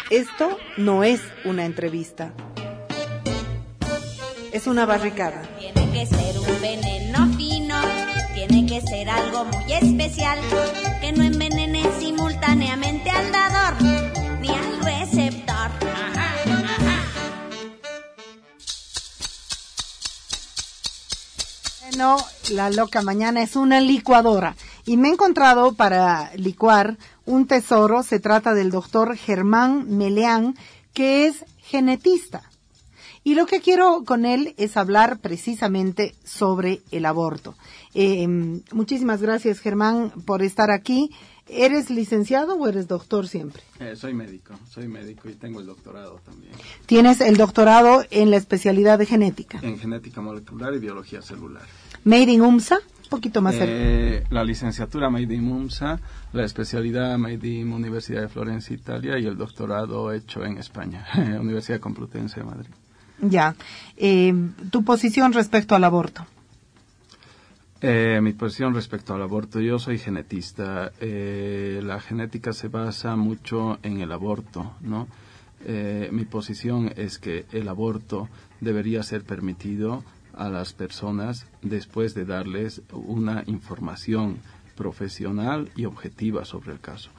Esto no es una entrevista. Es una barricada. Tiene que ser un veneno fino, tiene que ser algo muy especial, que no envenene simultáneamente al dador ni al receptor. Bueno, la loca mañana es una licuadora y me he encontrado para licuar un tesoro. Se trata del doctor Germán Meleán, que es genetista. Y lo que quiero con él es hablar precisamente sobre el aborto. Muchísimas gracias, Germán, por estar aquí. ¿Eres licenciado o eres doctor siempre? Soy médico y tengo el doctorado también. ¿Tienes el doctorado en la especialidad de genética? En genética molecular y biología celular. ¿Made in UMSA? Un poquito más cerca. La licenciatura Made in UMSA, la especialidad Made in Universidad de Florencia, Italia, y el doctorado hecho en España, Universidad Complutense de Madrid. Ya. ¿Tu posición respecto al aborto? Mi posición respecto al aborto, yo soy genetista. La genética se basa mucho en el aborto, ¿no? Mi posición es que el aborto debería ser permitido a las personas después de darles una información profesional y objetiva sobre el caso.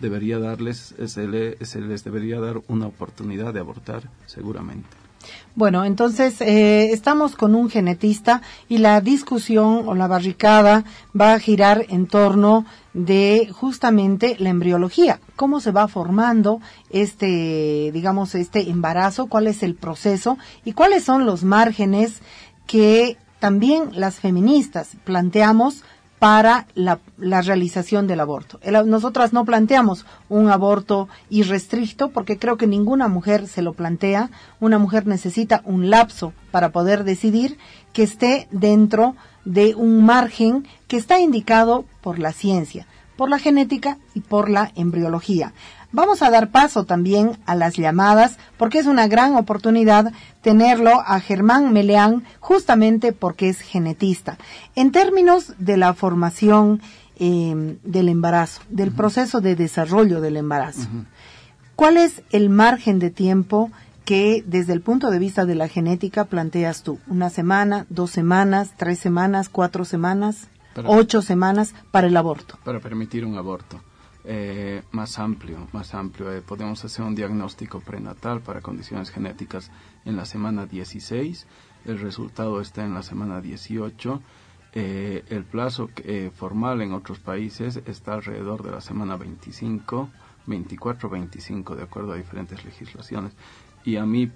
Se les debería dar una oportunidad de abortar, seguramente. Bueno, entonces estamos con un genetista y la discusión o la barricada va a girar en torno de justamente la embriología. ¿Cómo se va formando este embarazo? ¿Cuál es el proceso? ¿Y cuáles son los márgenes que también las feministas planteamos para la realización del aborto? Nosotras no planteamos un aborto irrestricto porque creo que ninguna mujer se lo plantea. Una mujer necesita un lapso para poder decidir que esté dentro de un margen que está indicado por la ciencia, por la genética y por la embriología. Vamos a dar paso también a las llamadas porque es una gran oportunidad tenerlo a Germán Meleán justamente porque es genetista. En términos de la formación del embarazo, del proceso de desarrollo del embarazo, ¿cuál es el margen de tiempo que desde el punto de vista de la genética planteas tú? ¿1 semana, 2 semanas, 3 semanas, 4 semanas, 8 semanas para el aborto? Para permitir un aborto. Más amplio. Podemos hacer un diagnóstico prenatal para condiciones genéticas en la semana 16, el resultado está en la semana 18, el plazo formal en otros países está alrededor de la semana 25, 24, 25, de acuerdo a diferentes legislaciones. Y a mí,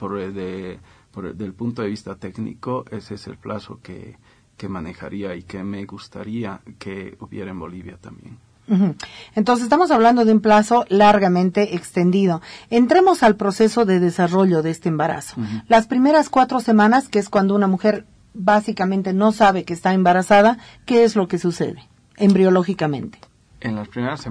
del punto de vista técnico, ese es el plazo que manejaría y que me gustaría que hubiera en Bolivia también. Entonces estamos hablando de un plazo largamente extendido. Entremos al proceso de desarrollo de este embarazo. Las primeras 4 semanas, que es cuando una mujer básicamente no sabe que está embarazada, ¿qué es lo que sucede embriológicamente? En las primeras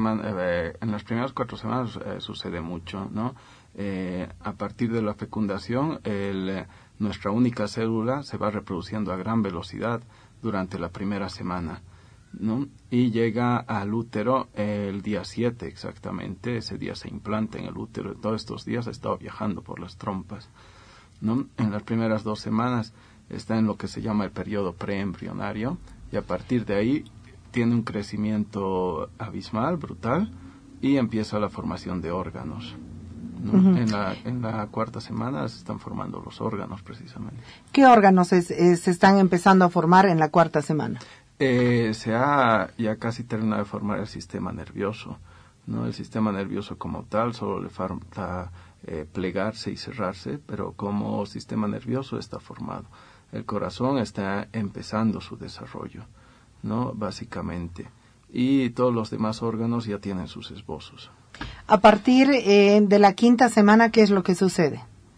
4 semanas sucede mucho, ¿no? A partir de la fecundación, nuestra única célula se va reproduciendo a gran velocidad durante la primera semana, ¿no? Y llega al útero el día 7 exactamente. Ese día se implanta en el útero. Todos estos días ha estado viajando por las trompas, ¿no? En las primeras 2 semanas está en lo que se llama el periodo preembrionario, y a partir de ahí tiene un crecimiento abismal, brutal, y empieza la formación de órganos, ¿no? En la 4ª semana se están formando los órganos, precisamente. ¿Qué órganos se están empezando a formar en la 4ª semana? Se ha ya casi terminado de formar el sistema nervioso, ¿no? El sistema nervioso como tal solo le falta plegarse y cerrarse, pero como sistema nervioso está formado. El corazón está empezando su desarrollo, ¿no? Básicamente. Y todos los demás órganos ya tienen sus esbozos. A partir de la 5ª semana, ¿qué es lo que sucede?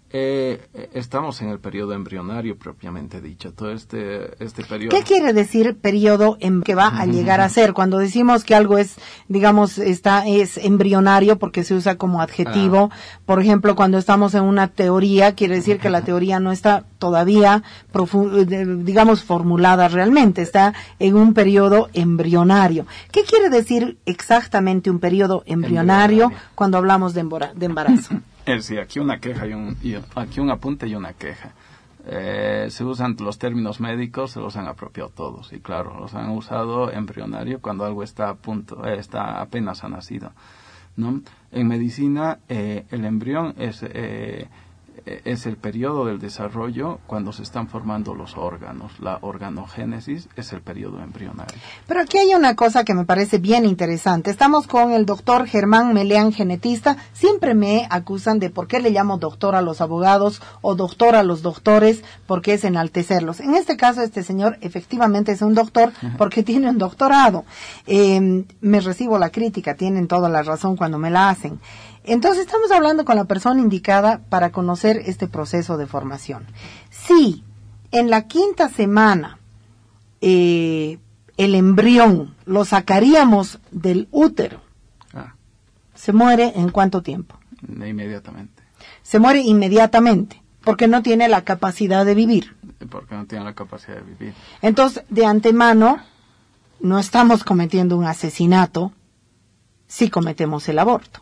Estamos en el periodo embrionario propiamente dicho, todo este periodo. ¿Qué quiere decir periodo que va a llegar a ser? Cuando decimos que algo es, digamos, es embrionario porque se usa como adjetivo, por ejemplo, cuando estamos en una teoría, quiere decir que la teoría no está todavía, digamos, formulada realmente, está en un periodo embrionario. ¿Qué quiere decir exactamente un periodo embrionario cuando hablamos de embarazo? Sí, aquí una queja aquí un apunte y una queja. Se usan los términos médicos, se los han apropiado todos, y claro, los han usado embrionario cuando algo está apenas ha nacido, ¿no? En medicina, el embrión es el periodo del desarrollo cuando se están formando los órganos. La organogénesis es el periodo embrionario. Pero aquí hay una cosa que me parece bien interesante. Estamos con el doctor Germán Meleán, genetista. Siempre me acusan de por qué le llamo doctor a los abogados o doctor a los doctores, porque es enaltecerlos. En este caso, este señor efectivamente es un doctor porque tiene un doctorado. Me recibo la crítica, tienen toda la razón cuando me la hacen. Entonces estamos hablando con la persona indicada para conocer este proceso de formación. Si en la 5ª semana el embrión lo sacaríamos del útero, ¿se muere en cuánto tiempo? Inmediatamente. Se muere inmediatamente, porque no tiene la capacidad de vivir. Porque no tiene la capacidad de vivir. Entonces, de antemano, no estamos cometiendo un asesinato si cometemos el aborto.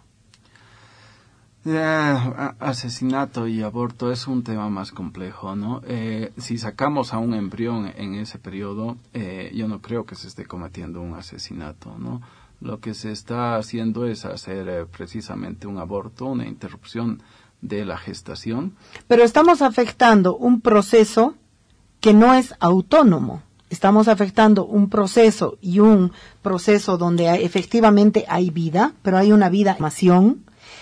Asesinato y aborto es un tema más complejo, ¿no? Si sacamos a un embrión en ese periodo, yo no creo que se esté cometiendo un asesinato, ¿no? Lo que se está haciendo es hacer precisamente un aborto, una interrupción de la gestación. Pero estamos afectando un proceso que no es autónomo. Estamos afectando un proceso donde efectivamente hay vida, pero hay una vida en formación,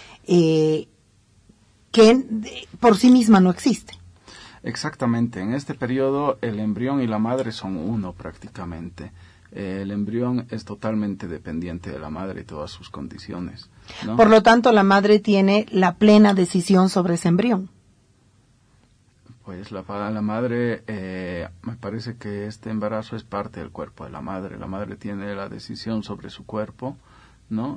que por sí misma no existe. Exactamente. En este periodo el embrión y la madre son uno prácticamente. El embrión es totalmente dependiente de la madre y todas sus condiciones, ¿no? Por lo tanto, la madre tiene la plena decisión sobre ese embrión. Pues la madre, me parece que este embarazo es parte del cuerpo de la madre. La madre tiene la decisión sobre su cuerpo, ¿no?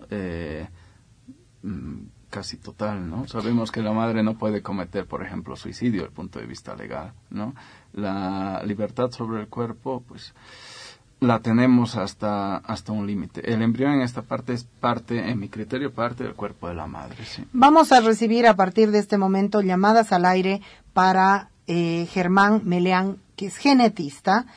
Casi total, ¿no? Sabemos que la madre no puede cometer, por ejemplo, suicidio desde el punto de vista legal, ¿no? La libertad sobre el cuerpo, pues, la tenemos hasta un límite. El embrión en esta parte es en mi criterio, parte del cuerpo de la madre, sí. Vamos a recibir a partir de este momento llamadas al aire para Germán Meleán, que es genetista,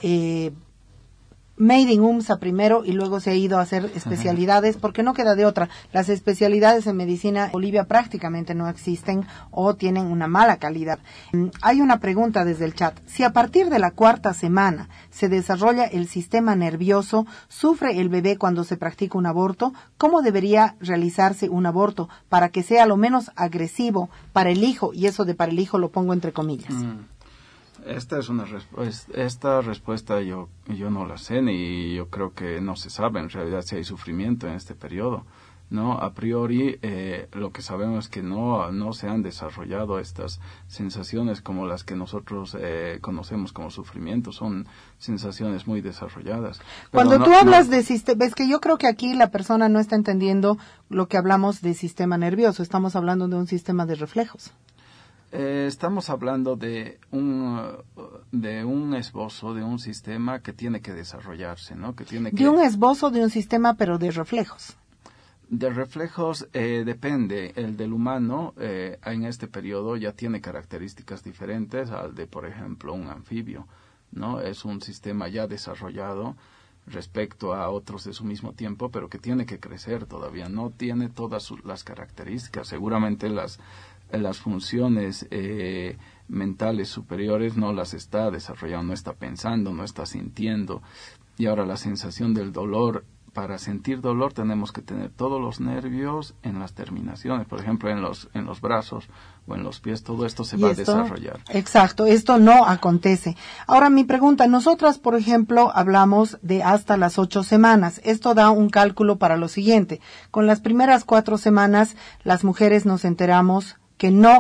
made in UMSA primero y luego se ha ido a hacer especialidades porque no queda de otra. Las especialidades en medicina en Bolivia prácticamente no existen o tienen una mala calidad. Hay una pregunta desde el chat. Si a partir de la 4ª semana se desarrolla el sistema nervioso, ¿sufre el bebé cuando se practica un aborto? ¿Cómo debería realizarse un aborto para que sea lo menos agresivo para el hijo? Y eso de para el hijo lo pongo entre comillas. Esta respuesta yo no la sé, ni yo creo que no se sabe en realidad si hay sufrimiento en este periodo, ¿no? A priori, lo que sabemos es que no se han desarrollado estas sensaciones como las que nosotros conocemos como sufrimiento, son sensaciones muy desarrolladas. Cuando tú hablas de sistema, ves que yo creo que aquí la persona no está entendiendo lo que hablamos de sistema nervioso, estamos hablando de un sistema de reflejos. Estamos hablando de un esbozo, de un sistema que tiene que desarrollarse, ¿no? De un esbozo de un sistema, pero de reflejos. De reflejos depende. El del humano en este periodo ya tiene características diferentes al de, por ejemplo, un anfibio, ¿no? Es un sistema ya desarrollado respecto a otros de su mismo tiempo, pero que tiene que crecer todavía. No tiene todas las características. Seguramente las funciones mentales superiores no las está desarrollando, no está pensando, no está sintiendo. Y ahora la sensación del dolor, para sentir dolor tenemos que tener todos los nervios en las terminaciones, por ejemplo en los brazos o en los pies, todo esto se va a desarrollar. Exacto, esto no acontece. Ahora mi pregunta, nosotras por ejemplo hablamos de hasta las 8 semanas, esto da un cálculo para lo siguiente, con las primeras 4 semanas las mujeres nos enteramos que no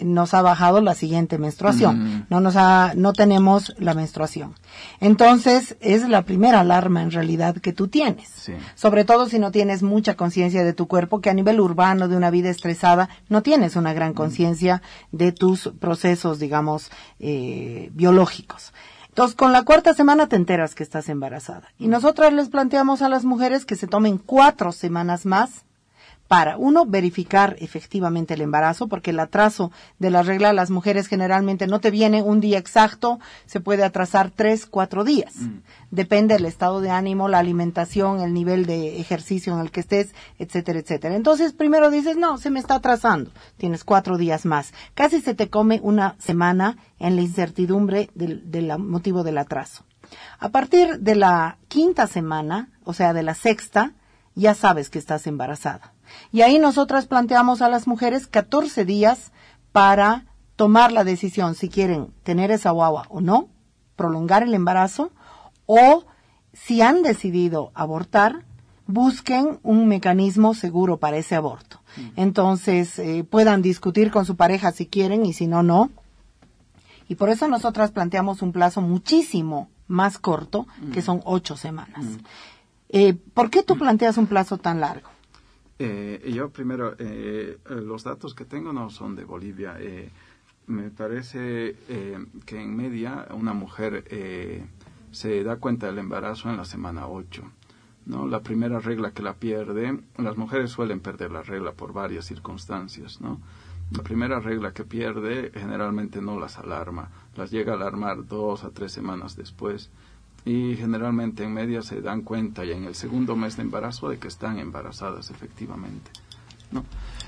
nos ha bajado la siguiente menstruación. No tenemos la menstruación. Entonces, es la primera alarma en realidad que tú tienes. Sí. Sobre todo si no tienes mucha conciencia de tu cuerpo, que a nivel urbano, de una vida estresada, no tienes una gran conciencia de tus procesos, digamos, biológicos. Entonces, con la 4ª semana te enteras que estás embarazada. Y nosotras les planteamos a las mujeres que se tomen 4 semanas más para, uno, verificar efectivamente el embarazo, porque el atraso de la regla a las mujeres generalmente no te viene un día exacto, se puede atrasar 3, 4 días. Depende del estado de ánimo, la alimentación, el nivel de ejercicio en el que estés, etcétera, etcétera. Entonces, primero dices, no, se me está atrasando. Tienes 4 días más. Casi se te come una semana en la incertidumbre del motivo del atraso. A partir de la 5ª semana, o sea, de la 6ª, ya sabes que estás embarazada. Y ahí nosotras planteamos a las mujeres 14 días para tomar la decisión si quieren tener esa guagua o no, prolongar el embarazo, o si han decidido abortar, busquen un mecanismo seguro para ese aborto. Entonces, puedan discutir con su pareja si quieren y si no, no. Y por eso nosotras planteamos un plazo muchísimo más corto, que son 8 semanas. ¿Por qué tú planteas un plazo tan largo? Yo primero, los datos que tengo no son de Bolivia. Me parece que en media una mujer se da cuenta del embarazo en la semana 8, ¿no? La primera regla que la pierde, las mujeres suelen perder la regla por varias circunstancias, ¿no? La primera regla que pierde generalmente no las alarma, las llega a alarmar 2 a 3 semanas después. Y generalmente en media se dan cuenta ya en el segundo mes de embarazo de que están embarazadas efectivamente, ¿no?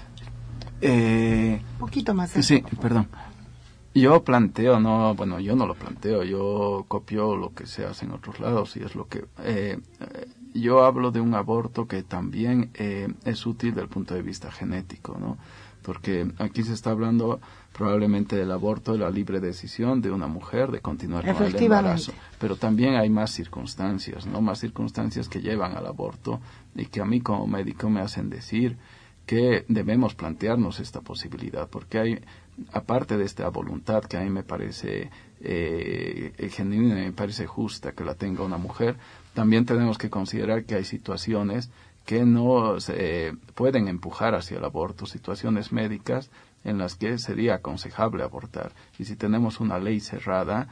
Poquito más. Sí, perdón. Yo planteo, yo no lo planteo, yo copio lo que se hace en otros lados y es lo que... yo hablo de un aborto que también es útil desde el punto de vista genético, ¿no? Porque aquí se está hablando probablemente del aborto, de la libre decisión de una mujer de continuar con el embarazo. Pero también hay más circunstancias, ¿no? Más circunstancias que llevan al aborto y que a mí como médico me hacen decir que debemos plantearnos esta posibilidad, porque hay, aparte de esta voluntad que a mí me parece genuina y me parece justa que la tenga una mujer, también tenemos que considerar que hay situaciones que no se pueden empujar hacia el aborto, situaciones médicas en las que sería aconsejable abortar. Y si tenemos una ley cerrada,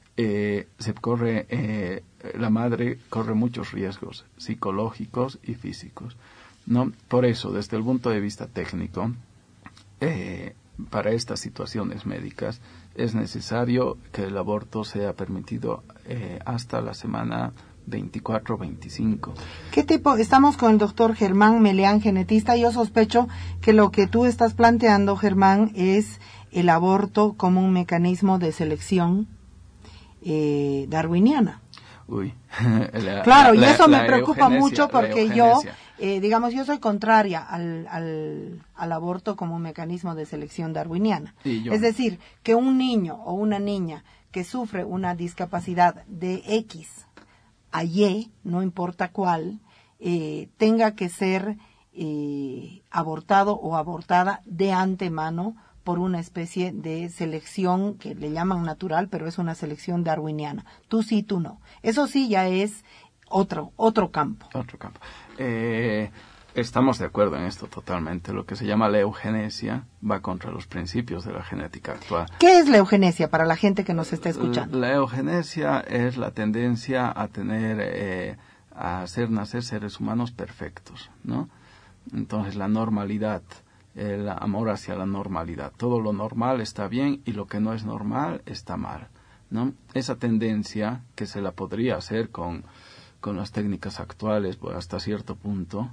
la madre corre muchos riesgos psicológicos y físicos, ¿no? Por eso, desde el punto de vista técnico, para estas situaciones médicas es necesario que el aborto sea permitido hasta la semana 24-25. ¿Qué tipo? Estamos con el doctor Germán Meleán, genetista. Yo sospecho que lo que tú estás planteando, Germán, es el aborto como un mecanismo de selección darwiniana. Uy. Claro, y eso me preocupa mucho porque yo soy contraria al aborto como un mecanismo de selección darwiniana. Es decir, que un niño o una niña que sufre una discapacidad de X a Y, no importa cuál, tenga que ser abortado o abortada de antemano por una especie de selección que le llaman natural, pero es una selección darwiniana. Tú sí, tú no. Eso sí ya es otro campo. Otro campo. Estamos de acuerdo en esto totalmente. Lo que se llama la eugenesia va contra los principios de la genética actual. ¿Qué es la eugenesia para la gente que nos está escuchando? La eugenesia es la tendencia a tener, a hacer nacer seres humanos perfectos, ¿no? Entonces la normalidad, el amor hacia la normalidad. Todo lo normal está bien y lo que no es normal está mal, ¿no? Esa tendencia que se la podría hacer con las técnicas actuales, pues, hasta cierto punto,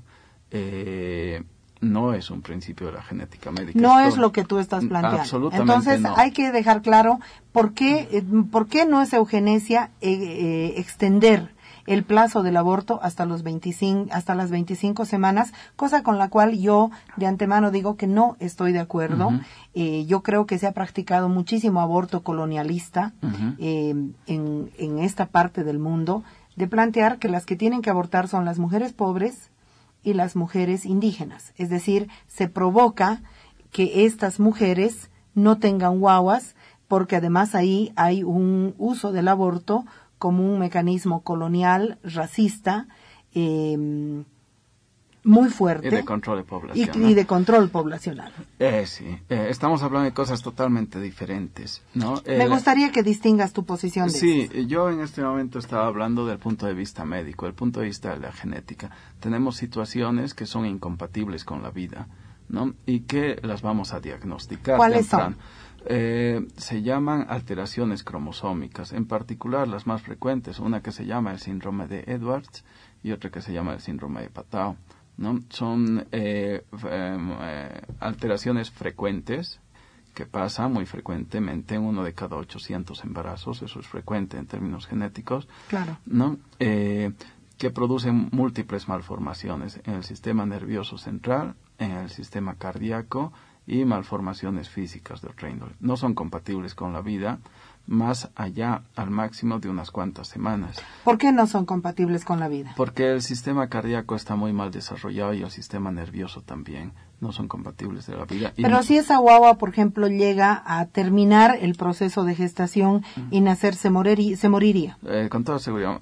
no es un principio de la genética médica. No es lo que tú estás planteando. Absolutamente. Entonces no. Hay que dejar claro por qué no es eugenesia extender el plazo del aborto hasta las 25 semanas, cosa con la cual yo de antemano digo que no estoy de acuerdo. Yo creo que se ha practicado muchísimo aborto colonialista en esta parte del mundo, de plantear que las que tienen que abortar son las mujeres pobres y las mujeres indígenas. Es decir, se provoca que estas mujeres no tengan guaguas, porque además ahí hay un uso del aborto como un mecanismo colonial, racista, muy fuerte. Y de control poblacional. Y de control poblacional. Sí, estamos hablando de cosas totalmente diferentes, ¿no? Me gustaría que distingas tu posición de Sí, eso. yo en este momento estaba hablando del punto de vista médico, el punto de vista de la genética. Tenemos situaciones que son incompatibles con la vida, ¿no? Y que las vamos a diagnosticar. ¿Cuáles son? Se llaman alteraciones cromosómicas, en particular las más frecuentes, una que se llama el síndrome de Edwards y otra que se llama el síndrome de Patau, ¿no? Son alteraciones frecuentes que pasan muy frecuentemente en 1 de cada 800 embarazos, eso es frecuente en términos genéticos, claro, ¿no? Que producen múltiples malformaciones en el sistema nervioso central, en el sistema cardíaco y malformaciones físicas del otra índole. No son compatibles con la vida más allá al máximo de unas cuantas semanas. ¿Por qué no son compatibles con la vida? Porque el sistema cardíaco está muy mal desarrollado y el sistema nervioso también. No son compatibles de la vida. Pero si esa guagua, por ejemplo, llega a terminar el proceso de gestación y nacer, ¿se moriría? Con toda seguridad.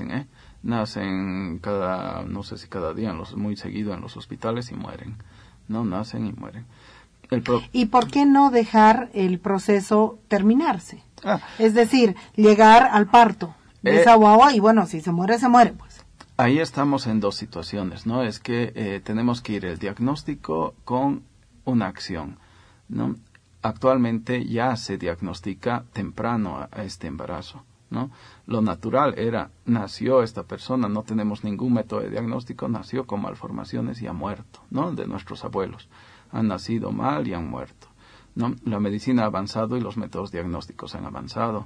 Nacen cada, no sé si cada día, muy seguido en los hospitales y mueren. No, nacen y mueren. ¿Y por qué no dejar el proceso terminarse? Es decir, llegar al parto de esa guagua y bueno, si se muere, pues. Ahí estamos en dos situaciones, ¿no? Es que tenemos que ir el diagnóstico con una acción, ¿no? Actualmente ya se diagnostica temprano a este embarazo, ¿no? Lo natural era, nació esta persona, no tenemos ningún método de diagnóstico, nació con malformaciones y ha muerto, ¿no? De nuestros abuelos. Han nacido mal y han muerto, ¿no? La medicina ha avanzado y los métodos diagnósticos han avanzado.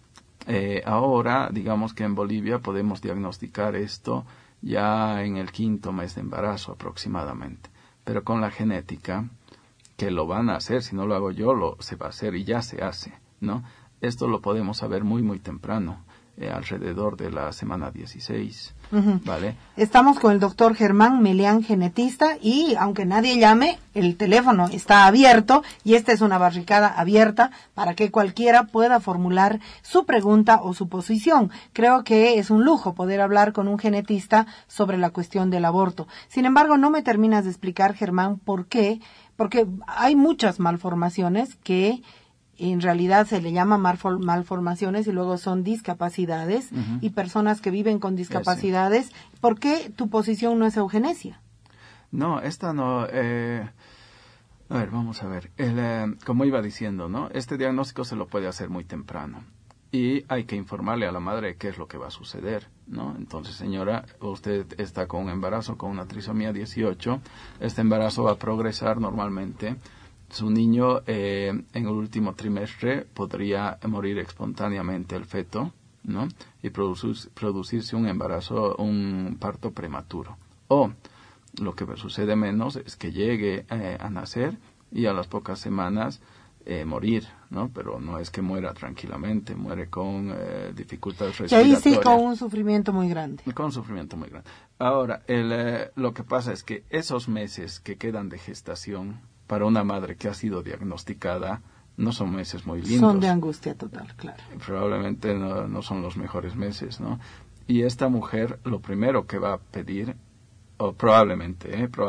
Ahora, digamos que en Bolivia podemos diagnosticar esto ya en el 5º mes de embarazo aproximadamente. Pero con la genética, que lo van a hacer, si no lo hago yo, se va a hacer y ya se hace, ¿no? Esto lo podemos saber muy, muy temprano, alrededor de la semana 16. ¿Vale? Estamos con el doctor Germán Melián, genetista, y aunque nadie llame, el teléfono está abierto y esta es una barricada abierta para que cualquiera pueda formular su pregunta o su posición. Creo que es un lujo poder hablar con un genetista sobre la cuestión del aborto. Sin embargo, no me terminas de explicar, Germán, por qué, porque hay muchas malformaciones que en realidad se le llama malformaciones y luego son discapacidades y personas que viven con discapacidades. Sí. ¿Por qué tu posición no es eugenesia? No, esta no. A ver, vamos a ver. Como iba diciendo, ¿no? Este diagnóstico se lo puede hacer muy temprano y hay que informarle a la madre de qué es lo que va a suceder, ¿no? Entonces, señora, usted está con un embarazo, con una trisomía 18. Este embarazo va a progresar normalmente. Su niño en el último trimestre podría morir espontáneamente el feto, ¿no? Y producirse un embarazo, un parto prematuro. O lo que sucede menos es que llegue a nacer y a las pocas semanas morir, ¿no? Pero no es que muera tranquilamente, muere con dificultades respiratorias. Y ahí sí con un sufrimiento muy grande. Con un sufrimiento muy grande. Ahora, lo que pasa es que esos meses que quedan de gestación para una madre que ha sido diagnosticada, no son meses muy lindos. Son de angustia total, claro. Probablemente no son los mejores meses, ¿no? Y esta mujer, lo primero que va a pedir, o probablemente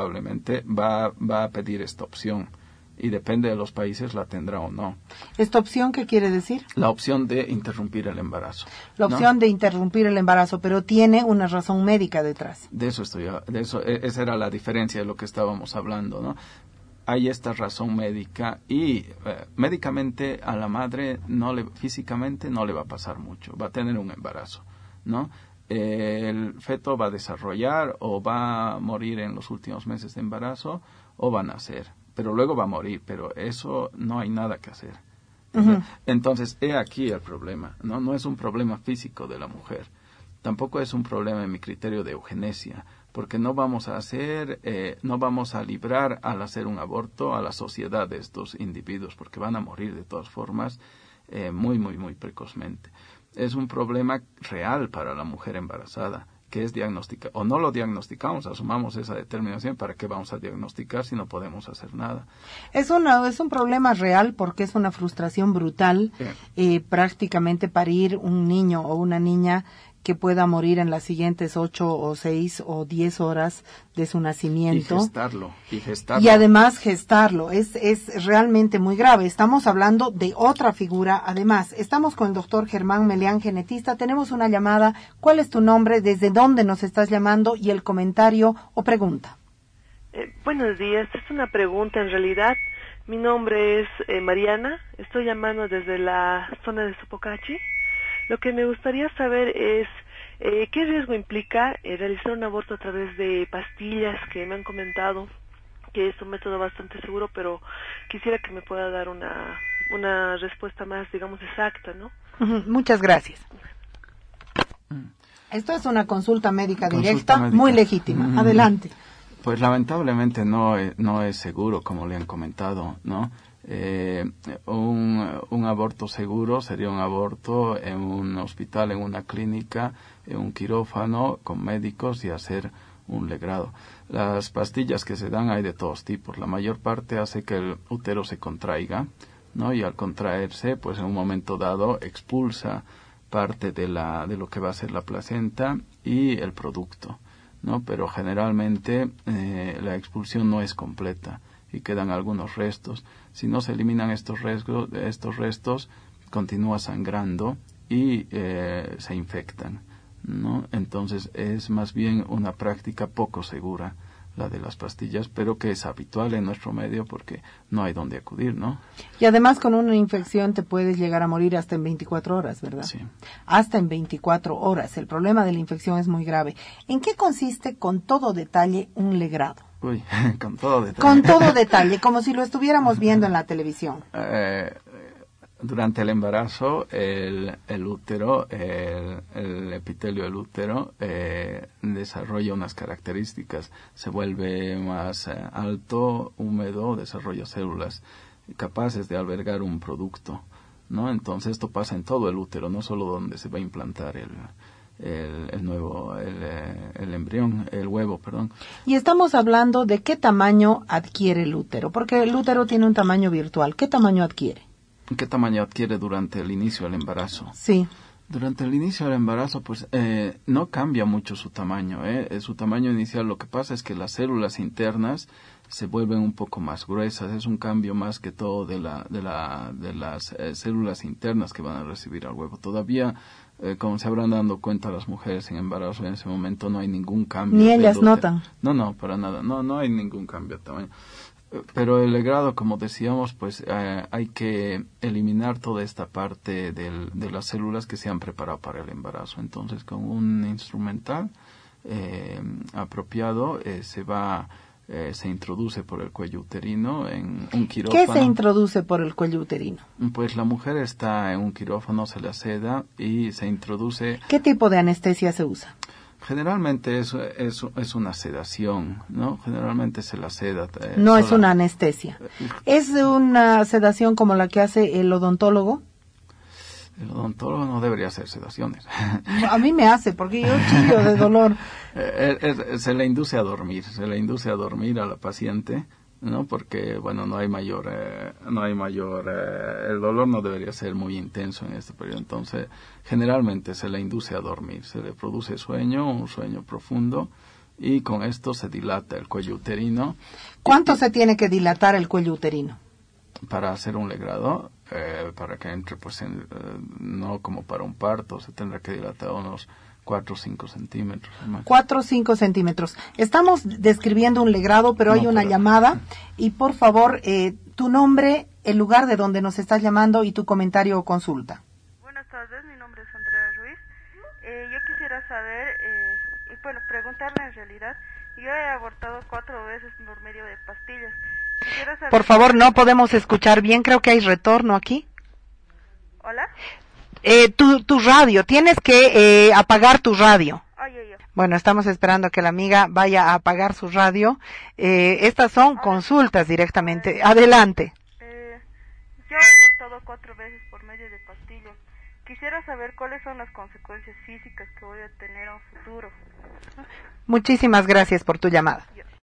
va a pedir esta opción. Y depende de los países, la tendrá o no. ¿Esta opción qué quiere decir? La opción de interrumpir el embarazo. La opción, ¿no?, de interrumpir el embarazo, pero tiene una razón médica detrás. Esa era la diferencia de lo que estábamos hablando, ¿no? Hay esta razón médica y médicamente a la madre físicamente no le va a pasar mucho, va a tener un embarazo, ¿no? El feto va a desarrollar o va a morir en los últimos meses de embarazo o va a nacer, pero luego va a morir, pero eso no hay nada que hacer. Entonces, he aquí el problema, ¿no? No es un problema físico de la mujer, tampoco es un problema en mi criterio de eugenesia, porque no vamos a librar al hacer un aborto a la sociedad de estos individuos, porque van a morir de todas formas muy, muy, muy precozmente. Es un problema real para la mujer embarazada, que es diagnosticar, o no lo diagnosticamos, asumamos esa determinación, ¿para qué vamos a diagnosticar si no podemos hacer nada? Es un problema real porque es una frustración brutal, prácticamente parir un niño o una niña que pueda morir en las siguientes 8 o 6 o 10 horas de su nacimiento. Y gestarlo. Y además gestarlo. Es realmente muy grave. Estamos hablando de otra figura. Además, estamos con el doctor Germán Meleán, genetista. Tenemos una llamada. ¿Cuál es tu nombre? ¿Desde dónde nos estás llamando? Y el comentario o pregunta. Buenos días. Es una pregunta en realidad. Mi nombre es Mariana. Estoy llamando desde la zona de Sopocachi. Lo que me gustaría saber es qué riesgo implica realizar un aborto a través de pastillas, que me han comentado que es un método bastante seguro, pero quisiera que me pueda dar una respuesta más, digamos, exacta, ¿no? Muchas gracias. Esto es una consulta médica directa, muy legítima. Adelante. Pues lamentablemente no es seguro, como le han comentado, ¿no? Un aborto seguro sería un aborto en un hospital, en una clínica, en un quirófano, con médicos y hacer un legrado. Las pastillas que se dan hay de todos tipos. La mayor parte hace que el útero se contraiga, ¿no? Y al contraerse, pues en un momento dado expulsa parte de lo que va a ser la placenta y el producto, ¿no? Pero generalmente la expulsión no es completa y quedan algunos restos. Si no se eliminan estos restos, continúa sangrando y se infectan, ¿no? Entonces es más bien una práctica poco segura la de las pastillas, pero que es habitual en nuestro medio porque no hay dónde acudir, ¿no? Y además con una infección te puedes llegar a morir hasta en 24 horas, ¿verdad? Sí. Hasta en 24 horas. El problema de la infección es muy grave. ¿En qué consiste con todo detalle un legrado? Uy, con todo detalle. Con todo detalle, como si lo estuviéramos viendo en la televisión. Durante el embarazo, el útero, el epitelio del útero, desarrolla unas características. Se vuelve más alto, húmedo, desarrolla células capaces de albergar un producto, ¿no? Entonces esto pasa en todo el útero, no solo donde se va a implantar el embrión, el huevo, perdón. Y estamos hablando de qué tamaño adquiere el útero, porque el útero tiene un tamaño virtual. ¿Qué tamaño adquiere? ¿Qué tamaño adquiere durante el inicio del embarazo? Sí. Durante el inicio del embarazo, pues no cambia mucho su tamaño. Su tamaño inicial, lo que pasa es que las células internas se vuelven un poco más gruesas. Es un cambio más que todo de las células internas que van a recibir al huevo. Todavía, como se habrán dado cuenta las mujeres en embarazo, en ese momento no hay ningún cambio. Ni ellas notan. No, para nada. No hay ningún cambio de tamaño. Pero el legrado, como decíamos, pues hay que eliminar toda esta parte de las células que se han preparado para el embarazo. Entonces, con un instrumental apropiado se introduce por el cuello uterino en un quirófano. ¿Qué se introduce por el cuello uterino? Pues la mujer está en un quirófano, se la seda y se introduce. ¿Qué tipo de anestesia se usa? Generalmente es una sedación, ¿no? Generalmente se la seda. No es una anestesia. ¿Es una sedación como la que hace el odontólogo? El odontólogo no debería hacer sedaciones. A mí me hace, porque yo chillo de dolor. Se le induce a dormir a la paciente, ¿no? Porque, bueno, no hay mayor, el dolor no debería ser muy intenso en este periodo. Entonces, generalmente se le induce a dormir, se le produce un sueño profundo, y con esto se dilata el cuello uterino. ¿Cuánto se tiene que dilatar el cuello uterino? Para hacer un legrado, para que entre, pues, no como para un parto, se tendrá que dilatar unos 4 o 5 centímetros. 4 o 5 centímetros. Estamos describiendo un legrado, pero hay una llamada. Y por favor, tu nombre, el lugar de donde nos estás llamando y tu comentario o consulta. Buenas tardes, mi nombre es Andrea Ruiz. Yo quisiera saber, preguntarle en realidad, yo he abortado 4 veces por medio de pastillas. Saber... Por favor, no podemos escuchar bien, creo que hay retorno aquí. ¿Hola? Tu radio, tienes que apagar tu radio. Oye. Bueno, estamos esperando a que la amiga vaya a apagar su radio. Estas son consultas directamente. Adelante. Yo he abortado 4 veces por medio de pastillas. quisiera saber cuáles son las consecuencias físicas que voy a tener a un futuro. Muchísimas gracias por tu llamada.